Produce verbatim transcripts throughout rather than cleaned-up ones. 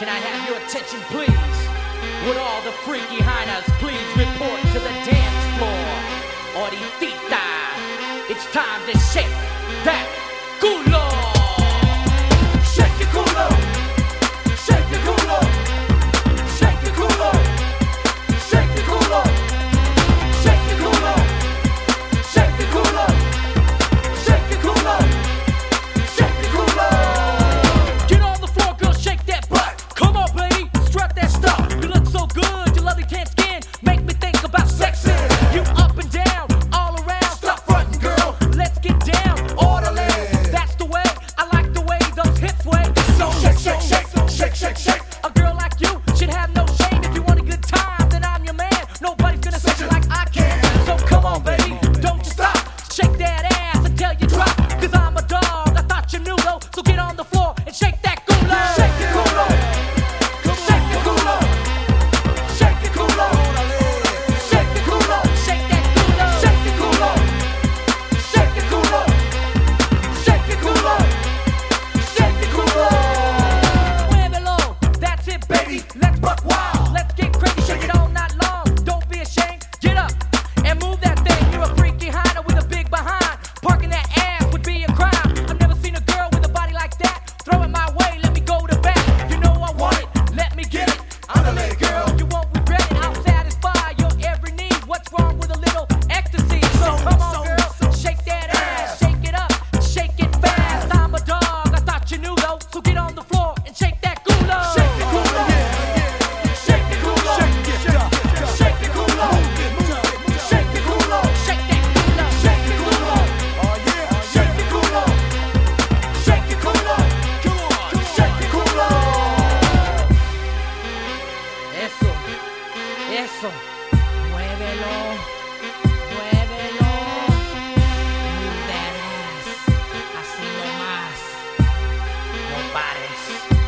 Can I have your attention, please? Would all the freaky hyenas please report to the dance floor? Ahorita, it's time to shake that culo. Shake your culo. Shake your culo. Shake your culo. Shake your culo. Shake your culo. Shake your culo. Shake your culo. Shake your culo. Get on the floor, girl, shake that butt. Come on, baby, strut that stuff. You look so good, your lovely tan skin make me think about sex. You up and down, all around. Stop frontin', girl. Let's get down, orderly. That's the way. I like the way those hips sway. So shake, shake, shake, shake, shake, shake. A girl like you should have no shame. If you want a good time, then I'm your man. Nobody's gonna say you like I can. So come on, baby, don't you stop. Shake that ass until you drop. Cause I'm a dog, I thought you knew though. So get on the floor and shake that culo. Shake your culo. Shake your culo. Shake your culo. Shake your culo. Shake that culo. Shake your culo. Shake your culo. Shake your culo. Shake your culo. Muévelo, that's it, baby. Let's buck wild. Let's get crazy, shake it all night long. Don't be ashamed, get up and move that thing. You're a freaky hyena with a big behind. Parking that ass would be a crime. I've never seen a girl with a body like that. Throw it my way, let me go to bat. You know I want it, let me get it. I'm the late girl, you won't regret it. I'll satisfy your every need. What's wrong with a little ecstasy? So come on, girl, shake that ass, shake it up, shake it fast. I'm a dog, I thought you knew though. So get on the floor and shake that culo. Shake the culo, shake the culo, shake the culo, shake the culo, shake the culo, shake that culo, shake the culo, oh yeah, shake the culo, shake the culo, come on, shake the culo. Eso, eso, muévelo, muévelo, move that ass, así nomás, no pares.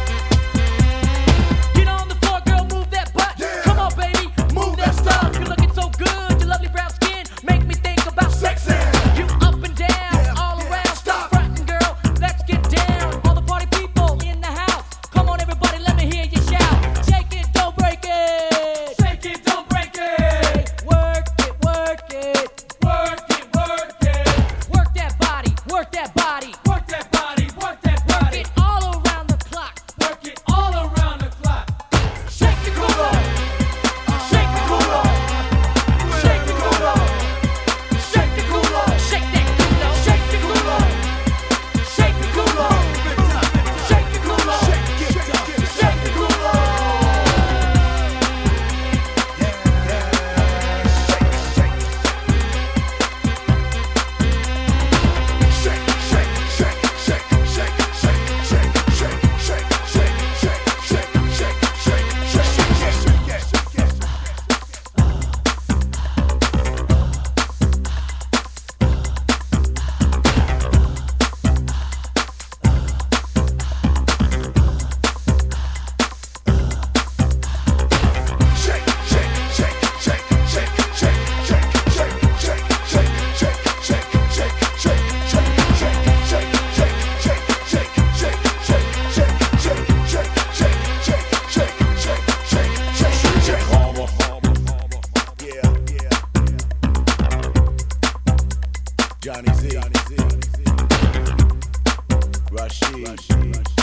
Get on the floor, girl, move that butt. Come on, baby, move that stuff. You're looking so good, your lovely brown skin make me think about sex. You up and down, all around. Stop frontin', girl, let's get down. All the party people in the house, come on, everybody, let me hear you shout. Shake it, don't break it. Shake it, don't break it. Work it, work it. Work it, work it. Work that body, work that body. Work that body, work that body. Work it all around the clock. Work it all around the clock. Shake the culo. Shake the culo. Shake the culo. Shake the culo. Shake that culo. Shake the culo. Shake the culo. Shake the culo. Shake the culo. Johnny Z, Rashid.